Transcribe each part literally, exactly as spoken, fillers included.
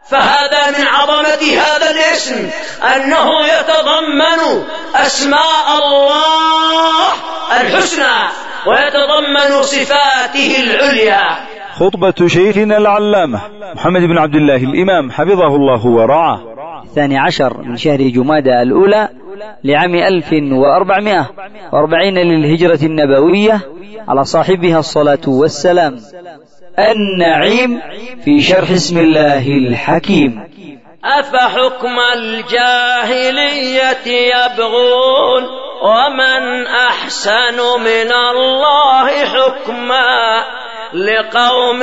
فهذا من عظمة هذا الاسم أنه يتضمن أسماء الله الحسنى ويتضمن صفاته العليا. خطبة شيخنا العلامة محمد بن عبد الله الإمام حفظه الله ورعاه، الثاني عشر من شهر جمادى الأولى لعام ألف وأربعمائة وأربعين للهجرة النبوية، على صاحبها الصلاة والسلام. النعيم في شرح اسم الله الحكيم. أفحكم الجاهلية يبغون ومن أحسن من الله حكما لقوم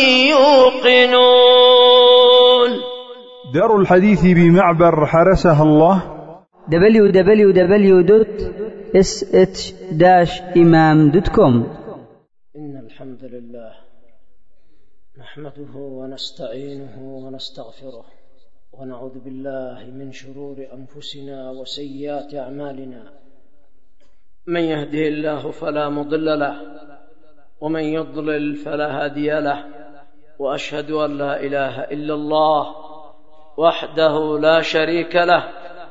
يوقنون. دار الحديث بمعبر حرسها الله دبليو دبليو دبليو دوت اس اتش داش إمام دوت كوم. إن الحمد لله نحمده ونستعينه ونستغفره ونعوذ بالله من شرور أنفسنا وسيئات أعمالنا. من يهده الله فلا مضل له ومن يضلل فلا هادي له، وأشهد أن لا إله إلا الله وحده لا شريك له،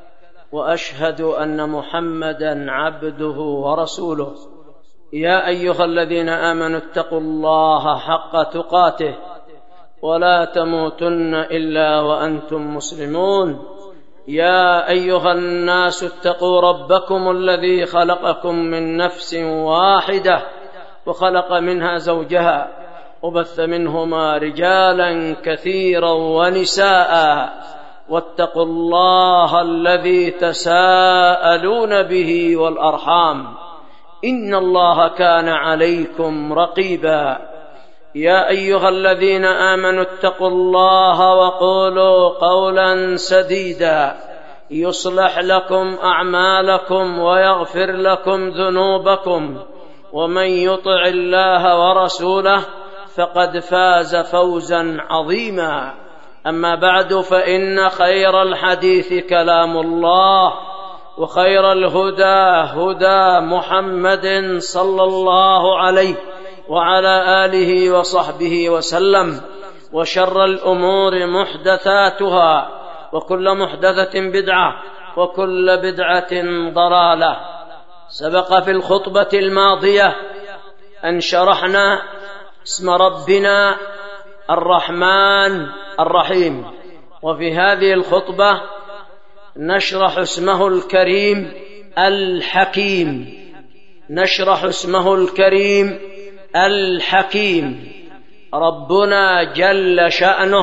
وأشهد أن محمدا عبده ورسوله. يا أيها الذين آمنوا اتقوا الله حق تقاته ولا تموتن إلا وأنتم مسلمون. يا أيها الناس اتقوا ربكم الذي خلقكم من نفس واحدة وخلق منها زوجها وبث منهما رجالا كثيرا ونساء، واتقوا الله الذي تساءلون به والأرحام إن الله كان عليكم رقيبا. يا أيها الذين آمنوا اتقوا الله وقولوا قولا سديدا يصلح لكم أعمالكم ويغفر لكم ذنوبكم، ومن يطع الله ورسوله فقد فاز فوزا عظيما. أما بعد، فإن خير الحديث كلام الله، وخير الهدى هدى محمد صلى الله عليه وعلى آله وصحبه وسلم، وشر الأمور محدثاتها، وكل محدثة بدعة، وكل بدعة ضلالة. سبق في الخطبة الماضية أن شرحنا اسم ربنا الرحمن الرحيم، وفي هذه الخطبة نشرح اسمه الكريم الحكيم. نشرح اسمه الكريم الحكيم. ربنا جل شأنه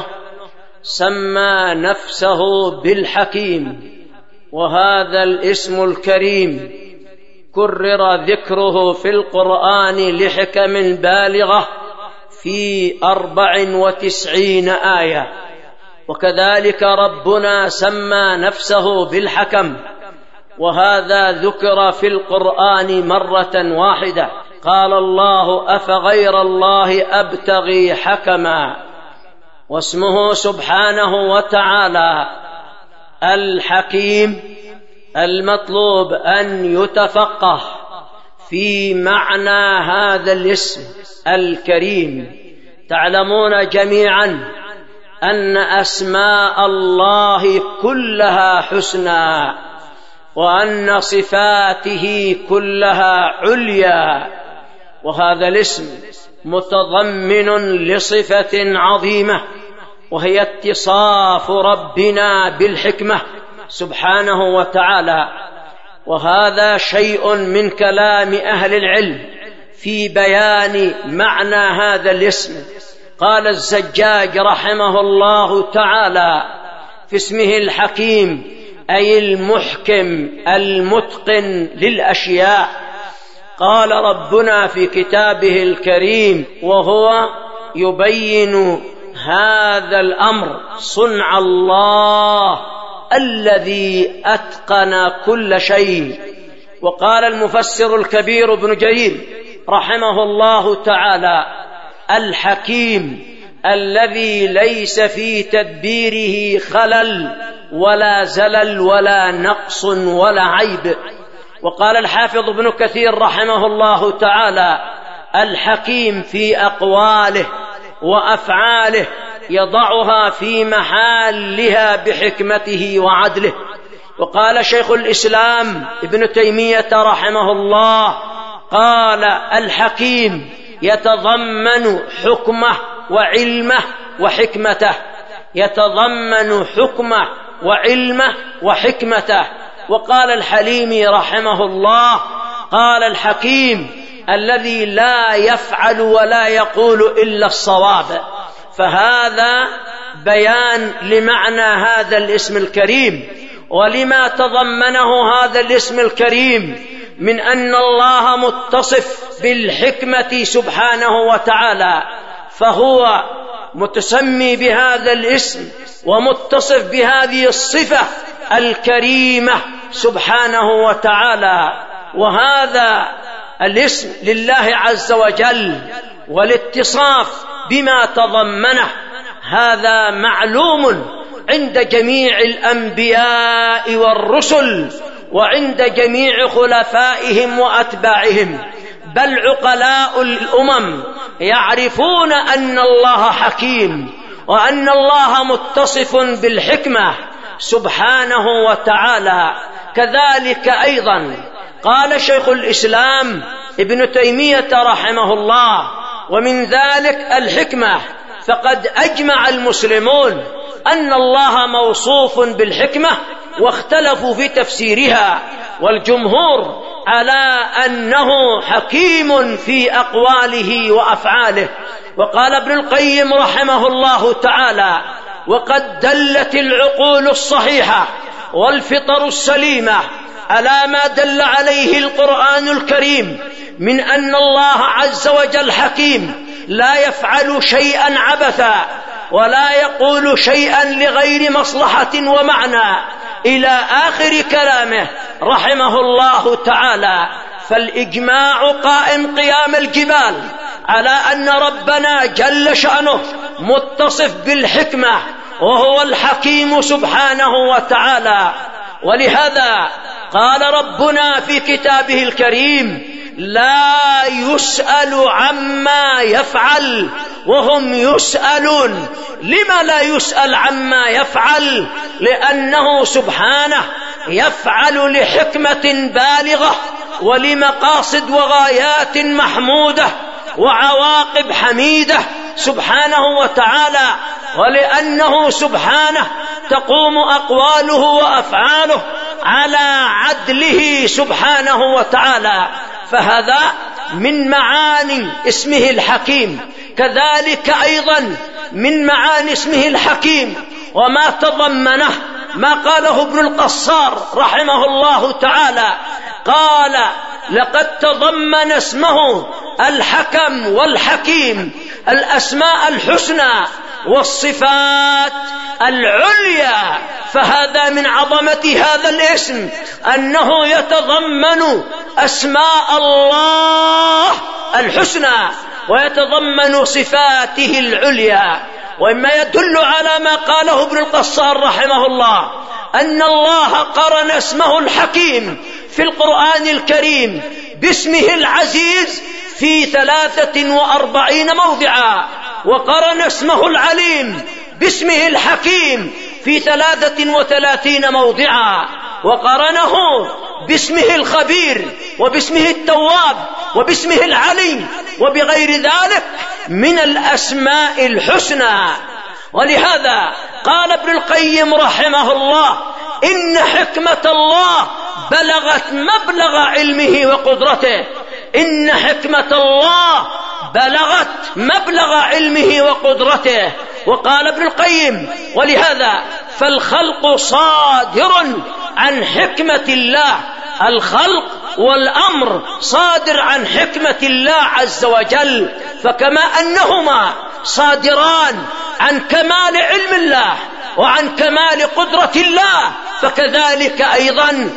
سمى نفسه بالحكيم، وهذا الاسم الكريم كرر ذكره في القرآن لحكم بالغة في أربع وتسعين آية. وكذلك ربنا سمى نفسه بالحكم، وهذا ذكر في القرآن مرة واحدة. قال الله: أفغير الله أبتغي حكما. واسمه سبحانه وتعالى الحكيم المطلوب أن يتفقه في معنى هذا الاسم الكريم. تعلمون جميعا أن أسماء الله كلها حسنى، وأن صفاته كلها عليا، وهذا الاسم متضمن لصفة عظيمة، وهي اتصاف ربنا بالحكمة سبحانه وتعالى. وهذا شيء من كلام أهل العلم في بيان معنى هذا الاسم. قال الزجاج رحمه الله تعالى في اسمه الحكيم أي المحكم المتقن للأشياء. قال ربنا في كتابه الكريم وهو يبين هذا الأمر: صنع الله الذي أتقن كل شيء. وقال المفسر الكبير ابن جرير رحمه الله تعالى: الحكيم الذي ليس في تدبيره خلل ولا زلل ولا نقص ولا عيب. وقال الحافظ ابن كثير رحمه الله تعالى: الحكيم في أقواله وأفعاله يضعها في محلها بحكمته وعدله. وقال شيخ الإسلام ابن تيمية رحمه الله قال: الحكيم يتضمن حكمه وعلمه وحكمته، يتضمن حكمه وعلمه وحكمته. وقال الحليمي رحمه الله قال: الحكيم الذي لا يفعل ولا يقول إلا الصواب. فهذا بيان لمعنى هذا الاسم الكريم ولما تضمنه هذا الاسم الكريم من أن الله متصف بالحكمة سبحانه وتعالى، فهو متسمي بهذا الاسم ومتصف بهذه الصفة الكريمة سبحانه وتعالى. وهذا الاسم لله عز وجل والاتصاف بما تضمنه هذا معلوم عند جميع الأنبياء والرسل وعند جميع خلفائهم وأتباعهم، بل عقلاء الأمم يعرفون أن الله حكيم وأن الله متصف بالحكمة سبحانه وتعالى. كذلك أيضا قال شيخ الإسلام ابن تيمية رحمه الله: ومن ذلك الحكمة، فقد أجمع المسلمون أن الله موصوف بالحكمة واختلفوا في تفسيرها، والجمهور على أنه حكيم في أقواله وأفعاله. وقال ابن القيم رحمه الله تعالى: وقد دلت العقول الصحيحة والفطر السليمة على ما دل عليه القرآن الكريم من أن الله عز وجل حكيم لا يفعل شيئا عبثا ولا يقول شيئا لغير مصلحة ومعنى، إلى آخر كلامه رحمه الله تعالى. فالإجماع قائم قيام الجبال على أن ربنا جل شأنه متصف بالحكمة وهو الحكيم سبحانه وتعالى. ولهذا قال ربنا في كتابه الكريم: لا يسأل عما يفعل وهم يسألون. لما لا يسأل عما يفعل؟ لأنه سبحانه يفعل لحكمة بالغة ولمقاصد وغايات محمودة وعواقب حميدة سبحانه وتعالى، ولأنه سبحانه تقوم أقواله وأفعاله على عدله سبحانه وتعالى. فهذا من معاني اسمه الحكيم. كذلك أيضا من معاني اسمه الحكيم وما تضمنه ما قاله ابن القصار رحمه الله تعالى، قال: لقد تضمن اسمه الحكم والحكيم الأسماء الحسنى والصفات العليا. فهذا من عظمة هذا الاسم أنه يتضمن أسماء الله الحسنى ويتضمن صفاته العليا. وإما يدل على ما قاله ابن القصار رحمه الله أن الله قرن اسمه الحكيم في القرآن الكريم باسمه العزيز في ثلاثة وأربعين موضعا، وقرن اسمه العليم باسمه الحكيم في ثلاثة وثلاثين موضعا، وقرنه باسمه الخبير وباسمه التواب وباسمه العليم وبغير ذلك من الأسماء الحسنى. ولهذا قال ابن القيم رحمه الله: إن حكمة الله بلغت مبلغ علمه وقدرته. إن حكمة الله بلغت مبلغ علمه وقدرته. وقال ابن القيم: ولهذا فالخلق صادر عن حكمة الله. الخلق والأمر صادر عن حكمة الله عز وجل. فكما أنهما صادران عن كمال علم الله وعن كمال قدرة الله، فكذلك أيضا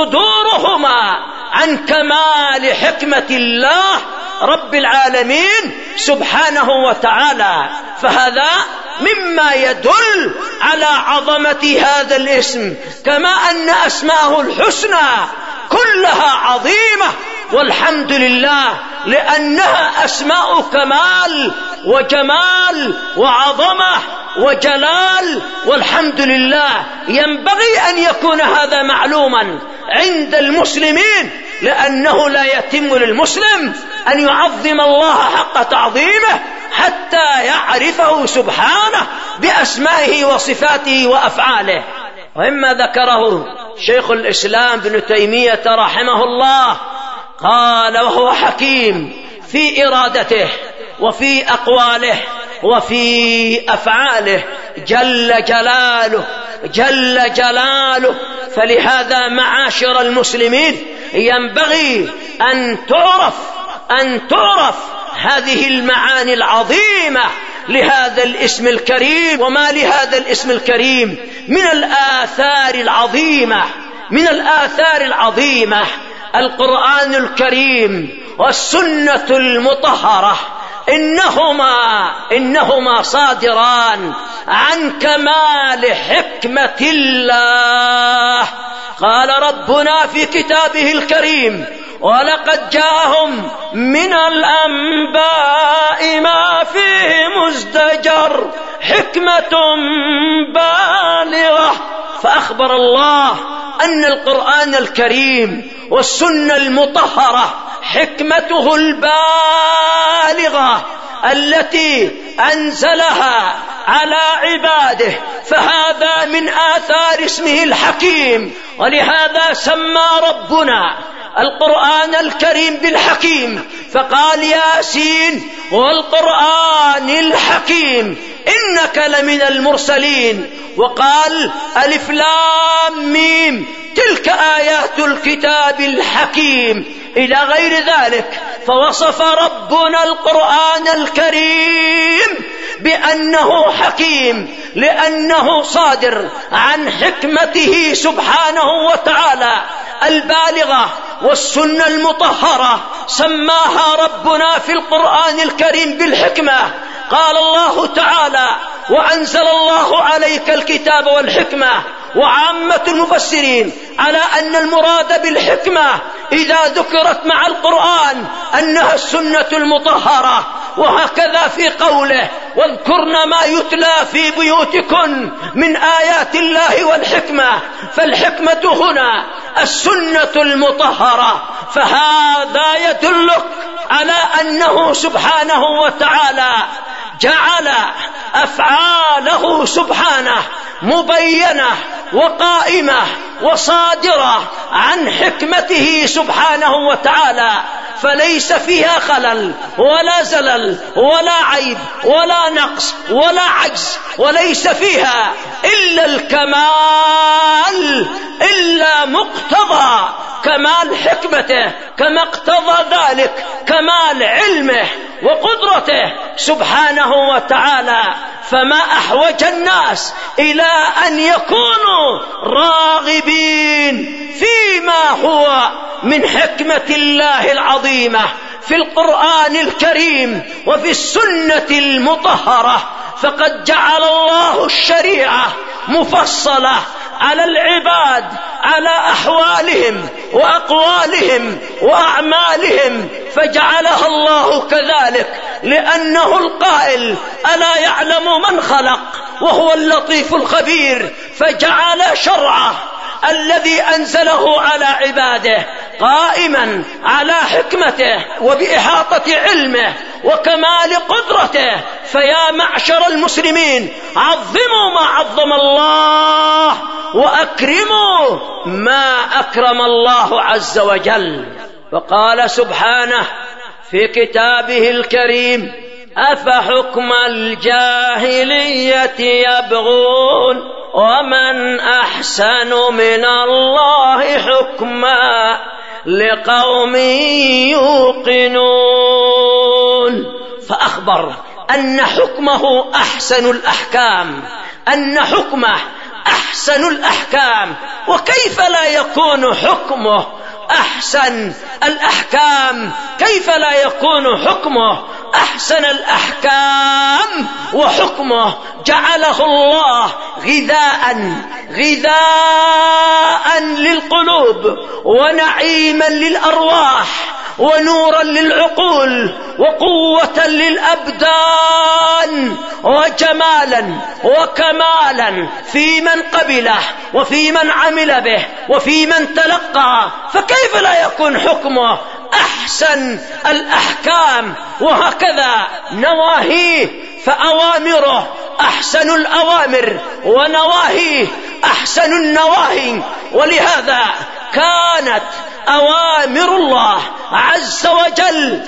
صدورهما عن كمال حكمة الله رب العالمين سبحانه وتعالى. فهذا مما يدل على عظمة هذا الاسم، كما أن أسماءه الحسنى كلها عظيمة، والحمد لله لأنها أسماء كمال وجمال وعظمة وجلال. والحمد لله ينبغي أن يكون هذا معلوما عند المسلمين، لأنه لا يتم للمسلم أن يعظم الله حق تعظيمه حتى يعرفه سبحانه بأسمائه وصفاته وأفعاله. وإما ذكره شيخ الإسلام ابن تيمية رحمه الله قال: وهو حكيم في إرادته وفي أقواله وفي أفعاله جل جلاله جل جلاله. فلهذا معاشر المسلمين ينبغي أن تعرف أن تعرف هذه المعاني العظيمة لهذا الاسم الكريم. وما لهذا الاسم الكريم من الآثار العظيمة من الآثار العظيمة القرآن الكريم والسنة المطهرة إنهما إنهما صادران عن كمال حكمة الله. قال ربنا في كتابه الكريم: ولقد جاءهم من الأنباء ما فيه مزدجر حكمة بالغة. فأخبر الله أن القرآن الكريم والسنة المطهرة حكمته البالغة التي أنزلها على عباده، فهذا من آثار اسمه الحكيم. ولهذا سمى ربنا القرآن الكريم بالحكيم، فقال: ياسين والقرآن الحكيم إنك لمن المرسلين. وقال: ألف لام ميم تلك آيات الكتاب الحكيم، إلى غير ذلك. فوصف ربنا القرآن الكريم بأنه حكيم لأنه صادر عن حكمته سبحانه وتعالى البالغة. والسنة المطهرة سماها ربنا في القرآن الكريم بالحكمة. قال الله تعالى: وأنزل الله عليك الكتاب والحكمة. وعامة المفسرين على أن المراد بالحكمة إذا ذكرت مع القرآن أنها السنة المطهرة. وهكذا في قوله: واذكرن ما يتلى في بيوتكن من آيات الله والحكمة. فالحكمة هنا السنة المطهرة. فهذا يدلك على أنه سبحانه وتعالى جعل أفعاله سبحانه مبينة وقائمة وصادرة عن حكمته سبحانه وتعالى، فليس فيها خلل ولا زلل ولا عيب ولا نقص ولا عجز، وليس فيها إلا الكمال، إلا مقتضى كمال حكمته، كما اقتضى ذلك كمال علمه وقدرته سبحانه وتعالى. فما أحوج الناس إلى أن يكونوا راغبين فيما هو من حكمة الله العظيمة في القرآن الكريم وفي السنة المطهرة. فقد جعل الله الشريعة مفصلة على العباد على أحوالهم وأقوالهم وأعمالهم، فجعلها الله كذلك لأنه القائل: ألا يعلم من خلق وهو اللطيف الخبير. فجعل شرعه الذي أنزله على عباده قائما على حكمته وبإحاطة علمه وكمال قدرته. فيا معشر المسلمين، عظموا ما عظم الله وأكرموا ما أكرم الله عز وجل. وقال سبحانه في كتابه الكريم: أفحكم الجاهلية يبغون ومن أحسن من الله حكما لقوم يوقنون. فأخبر أن حكمه أحسن الأحكام، أن حكمه أحسن الأحكام. وكيف لا يكون حكمه أحسن الأحكام؟ كيف لا يكون حكمه أحسن الأحكام وحكمه جعله الله غذاء غذاء للقلوب ونعيما للأرواح ونورا للعقول وقوة للأبدان وجمالا وكمالا في من قبله وفي من عمل به وفي من تلقى، فكيف لا يكون حكمه أحسن الأحكام؟ وهكذا نواهيه، فأوامره أحسن الأوامر ونواهيه أحسن النواهي. ولهذا كانت أوامر الله عز وجل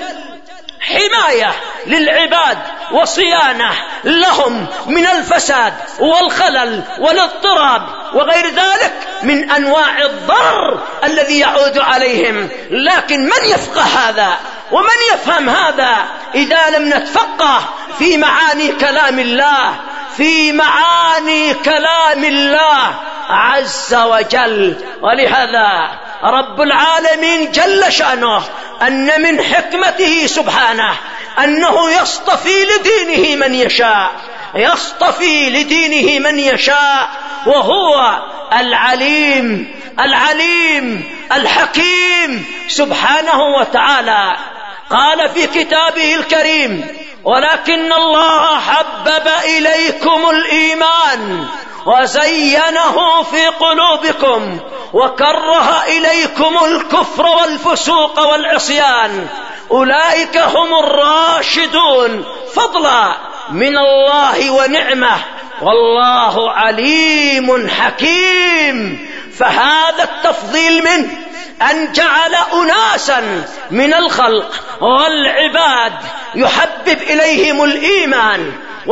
حماية للعباد وصيانة لهم من الفساد والخلل والاضطراب وغير ذلك من أنواع الضرر الذي يعود عليهم. لكن من يفقه هذا ومن يفهم هذا إذا لم نتفقه في معاني كلام الله، في معاني كلام الله عز وجل؟ ولهذا رب العالمين جل شأنه أن من حكمته سبحانه أنه يصطفي لدينه من يشاء، يصطفي لدينه من يشاء، وهو العليم العليم الحكيم سبحانه وتعالى. قال في كتابه الكريم: ولكن الله حبب إليكم الإيمان وزينه في قلوبكم وكره إليكم الكفر والفسوق والعصيان، أولئك هم الراشدون فضلا من الله ونعمه، والله عليم حكيم. فهذا التفضيل منه أن جعل أناسا من الخلق والعباد يحبب إليهم الإيمان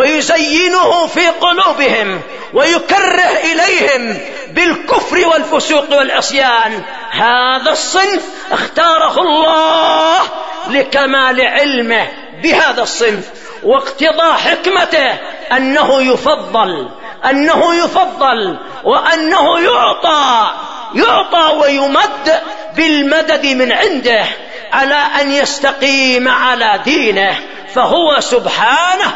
ويزينه في قلوبهم ويكره إليهم بالكفر والفسوق والعصيان. هذا الصنف اختاره الله لكمال علمه بهذا الصنف واقتضاء حكمته أنه يفضل أنه يفضل وأنه يعطى يعطى ويمد بالمدد من عنده على أن يستقيم على دينه، فهو سبحانه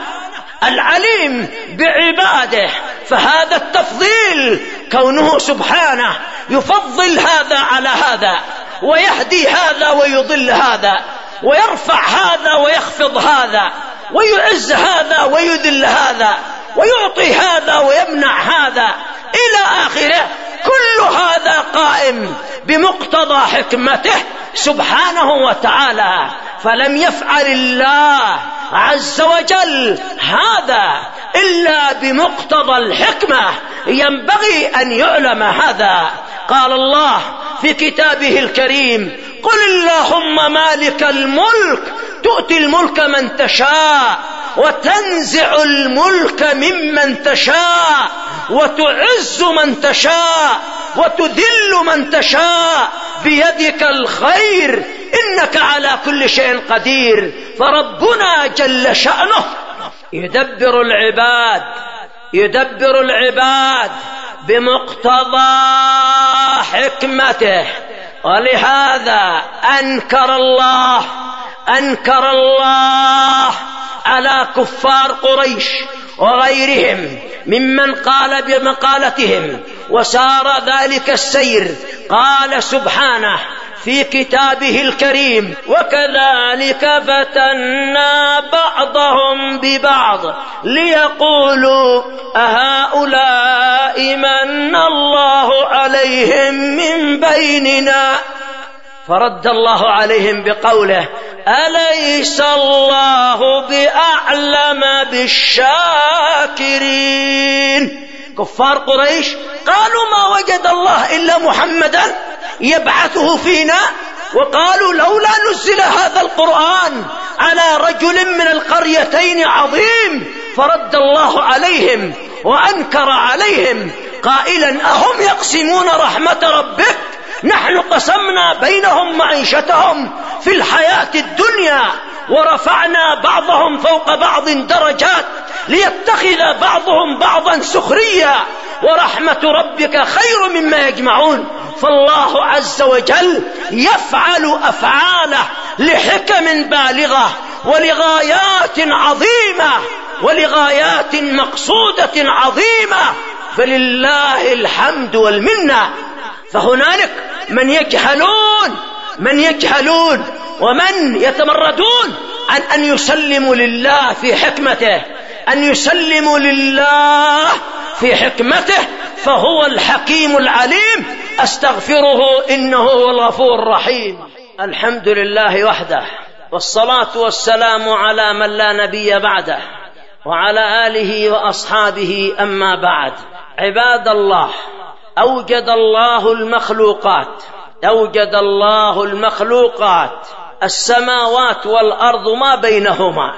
العليم بعباده. فهذا التفضيل كونه سبحانه يفضل هذا على هذا ويهدي هذا ويضل هذا ويرفع هذا ويخفض هذا ويعز هذا ويذل هذا ويعطي هذا ويمنع هذا إلى آخره، كل هذا قائم بمقتضى حكمته سبحانه وتعالى. فلم يفعل الله عز وجل هذا إلا بمقتضى الحكمة، ينبغي أن يعلم هذا. قال الله في كتابه الكريم: قل اللهم مالك الملك تؤتي الملك من تشاء وتنزع الملك ممن تشاء وتعز من تشاء وتذل من تشاء بيدك الخير إنك على كل شيء قدير. فربنا جل شأنه يدبر العباد يدبر العباد بمقتضى حكمته. ولهذا أنكر الله أنكر الله على كفار قريش وغيرهم ممن قال بمقالتهم وسار ذلك السير. قال سبحانه في كتابه الكريم: وكذلك فتنا بعضهم ببعض ليقولوا أهؤلاء من الله عليهم من بيننا، فرد الله عليهم بقوله: أليس الله بأعلم بالشاكرين. كفار قريش قالوا: ما وجد الله إلا محمدا يبعثه فينا، وقالوا: لولا نزل هذا القرآن على رجل من القريتين عظيم. فرد الله عليهم وأنكر عليهم قائلا: أهم يقسمون رحمة ربك؟ نحن قسمنا بينهم معيشتهم في الحياة الدنيا ورفعنا بعضهم فوق بعض درجات ليتخذ بعضهم بعضا سخريا ورحمة ربك خير مما يجمعون. فالله عز وجل يفعل أفعاله لحكم بالغة ولغايات عظيمة ولغايات مقصودة عظيمة، فلله الحمد والمنة. فهنالك من يجهلون من يجهلون ومن يتمردون عن أن يسلموا لله في حكمته، أن يسلموا لله في حكمته، فهو الحكيم العليم. أستغفره إنه هو الغفور الرحيم. الحمد لله وحده، والصلاة والسلام على من لا نبي بعده، وعلى آله وأصحابه. أما بعد، عباد الله، أوجد الله المخلوقات أوجد الله المخلوقات السماوات والأرض ما بينهما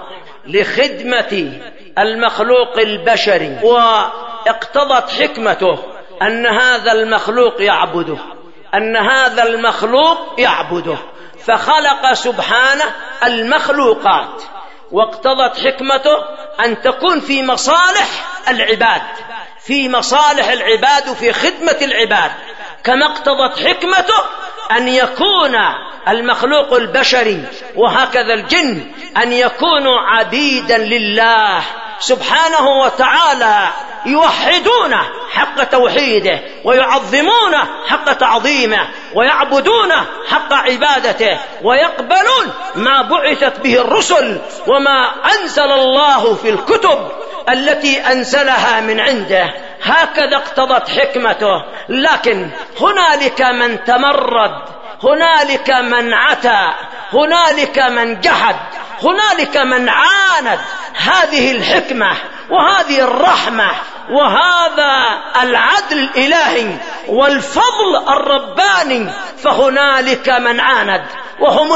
لخدمة المخلوق البشري، واقتضت حكمته أن هذا المخلوق يعبده أن هذا المخلوق يعبده فخلق سبحانه المخلوقات، واقتضت حكمته أن تكون في مصالح العباد في مصالح العباد وفي خدمة العباد، كما اقتضت حكمته أن يكون المخلوق البشري وهكذا الجن أن يكونوا عبيدا لله سبحانه وتعالى، يوحدونه حق توحيده، ويعظمونه حق تعظيمه، ويعبدونه حق عبادته، ويقبلون ما بعثت به الرسل وما أنزل الله في الكتب التي أنزلها من عنده. هكذا اقتضت حكمته. لكن هنالك من تمرد، هنالك من عتى، هنالك من جحد، هنالك من عاند هذه الحكمة وهذه الرحمة وهذا العدل الإلهي والفضل الرباني، فهنالك من عاند وهم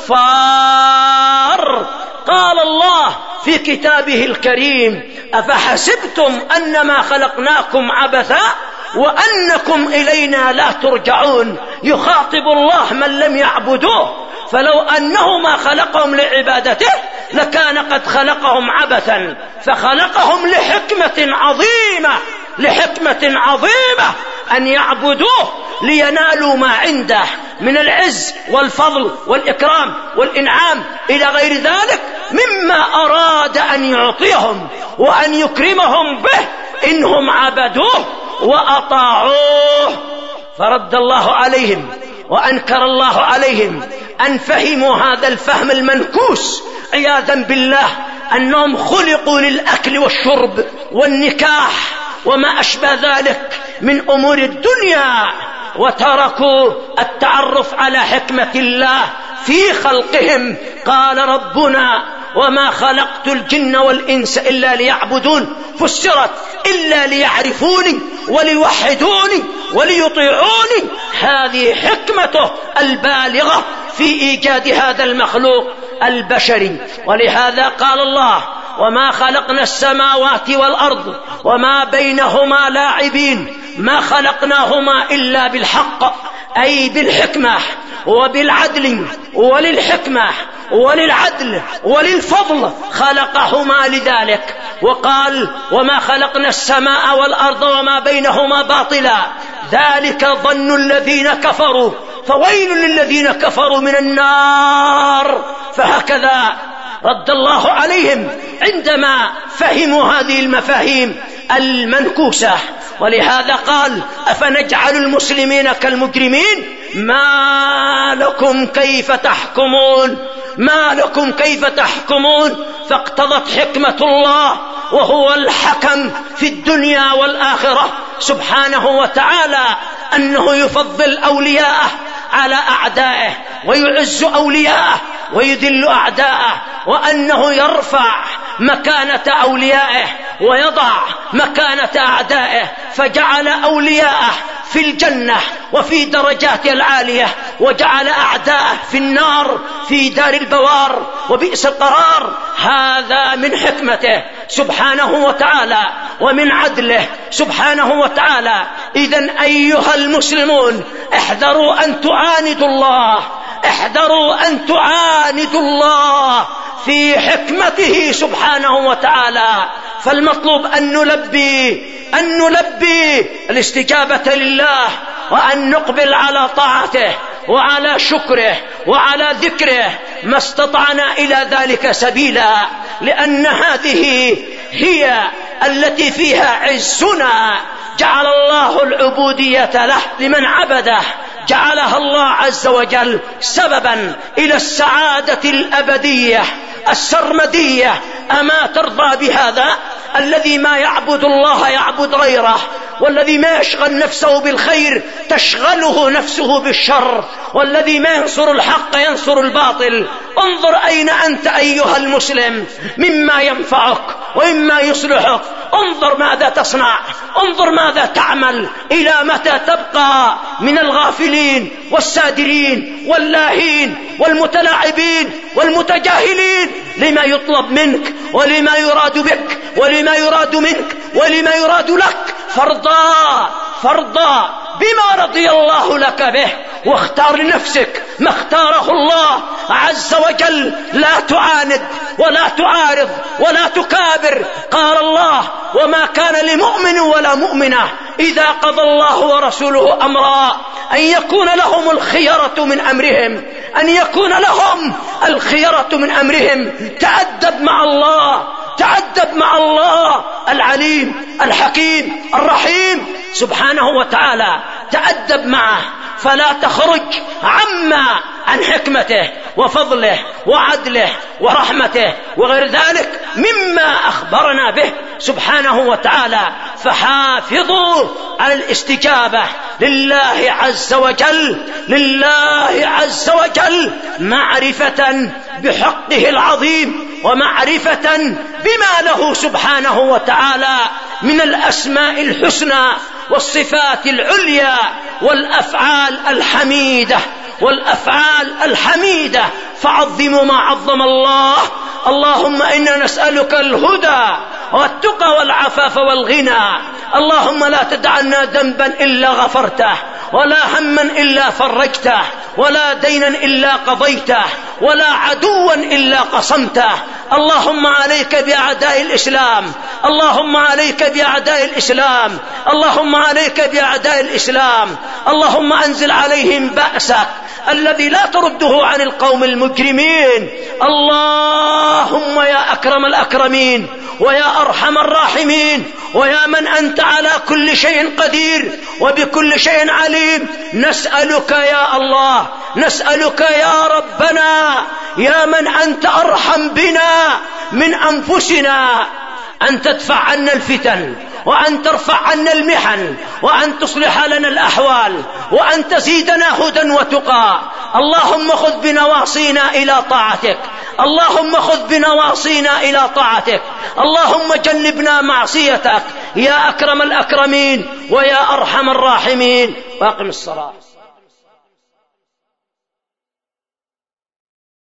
الكفار. قال الله في كتابه الكريم: أفحسبتم أنما خلقناكم عبثا وأنكم إلينا لا ترجعون. يخاطب الله من لم يعبدوه، فلو أنه ما خلقهم لعبادته لكان قد خلقهم عبثا، فخلقهم لحكمة عظيمة لحكمة عظيمة أن يعبدوه لينالوا ما عنده من العز والفضل والإكرام والإنعام إلى غير ذلك مما أراد أن يعطيهم وأن يكرمهم به إنهم عبدوه وأطاعوه. فرد الله عليهم وأنكر الله عليهم أن فهموا هذا الفهم المنكوس عياذا بالله، أنهم خلقوا للأكل والشرب والنكاح وما أشبه ذلك من أمور الدنيا، وتركوا التعرف على حكمة الله في خلقهم. قال ربنا: وما خلقت الجن والإنس إلا ليعبدون، فسرت إلا ليعرفوني وليوحدوني وليطيعوني. هذه حكمته البالغة في إيجاد هذا المخلوق البشري. ولهذا قال الله: وما خلقنا السماوات والأرض وما بينهما لاعبين. ما خلقناهما إلا بالحق، أي بالحكمة وبالعدل، وللحكمة وللعدل وللفضل خلقهما لذلك. وقال: وما خلقنا السماء والأرض وما بينهما باطلا، ذلك ظن الذين كفروا، فويل للذين كفروا من النار. فهكذا رد الله عليهم عندما فهموا هذه المفاهيم المنكوسة. ولهذا قال: أفنجعل المسلمين كالمجرمين، ما لكم كيف تحكمون ما لكم كيف تحكمون. فاقتضت حكمة الله وهو الحكم في الدنيا والآخرة سبحانه وتعالى أنه يفضل أولياءه على أعدائه، ويعز أولياءه ويذل أعدائه، وأنه يرفع مكانة أوليائه ويضع مكانة أعدائه، فجعل أولياءه في الجنة وفي درجات العالية، وجعل أعداءه في النار في دار البوار وبئس القرار. هذا من حكمته سبحانه وتعالى ومن عدله سبحانه وتعالى. إذن أيها المسلمون، احذروا أن تعاندوا الله احذروا أن تعاندوا الله في حكمته سبحانه وتعالى. فالمطلوب أن نلبي أن نلبي الاستجابة لله، وأن نقبل على طاعته وعلى شكره وعلى ذكره ما استطعنا إلى ذلك سبيلا، لأن هذه هي التي فيها عزنا. جعل الله العبودية له لمن عبده، جعلها الله عز وجل سببا إلى السعادة الأبدية السرمدية. أما ترضى بهذا؟ الذي ما يعبد الله يعبد غيره، والذي ما يشغل نفسه بالخير تشغله نفسه بالشر، والذي ما ينصر الحق ينصر الباطل. انظر أين أنت أيها المسلم مما ينفعك ومما يصلحك. انظر ماذا تصنع، انظر ماذا تعمل. إلى متى تبقى من الغافلين والسادرين واللاهين والمتلاعبين والمتجاهلين لما يطلب منك ولما يراد بك ولما يراد منك ولما يراد لك؟ فرضا فرضا بما رضي الله لك به، واختار لنفسك ما اختاره الله عز وجل. لا تعاند ولا تعارض ولا تكابر. قال الله: وما كان لمؤمن ولا مؤمنة إذا قضى الله ورسوله أمرا أن يكون لهم الخيرة من أمرهم أن يكون لهم الخيرة من أمرهم. تأدب مع الله، تأدب مع الله العليم الحكيم الرحيم سبحانه وتعالى. تأدب معه فلا تخرج عما عن حكمته وفضله وعدله ورحمته وغير ذلك مما أخبرنا به سبحانه وتعالى. فحافظوا على الاستجابة لله عز وجل لله عز وجل معرفة بحقه العظيم ومعرفة بما له سبحانه وتعالى من الأسماء الحسنى والصفات العليا والأفعال الحميدة والأفعال الحميدة. فعظموا ما عظم الله. اللهم إنا نسألك الهدى والتقى والعفاف والغنى. اللهم لا تدع لنا ذنبا إلا غفرته، ولا هما إلا فرجته، ولا دينا إلا قضيته، ولا عدوا إلا قصمته. اللهم عليك بأعداء الإسلام اللهم عليك بأعداء الإسلام اللهم عليك بأعداء الإسلام. اللهم أنزل عليهم بأسك الذي لا ترده عن القوم المجرمين. اللهم يا أكرم الأكرمين ويا أرحم الراحمين ويا من أنت على كل شيء قدير وبكل شيء عليم، نسألك يا الله نسألك يا ربنا يا من أنت أرحم بنا من أنفسنا أن تدفع عنا الفتن، وأن ترفع عنا المحن، وأن تصلح لنا الأحوال، وأن تزيدنا هدى وتقى. اللهم خذ بنواصينا إلى طاعتك اللهم خذ بنواصينا إلى طاعتك. اللهم جنبنا معصيتك يا أكرم الأكرمين ويا أرحم الراحمين. وأقم الصلاة.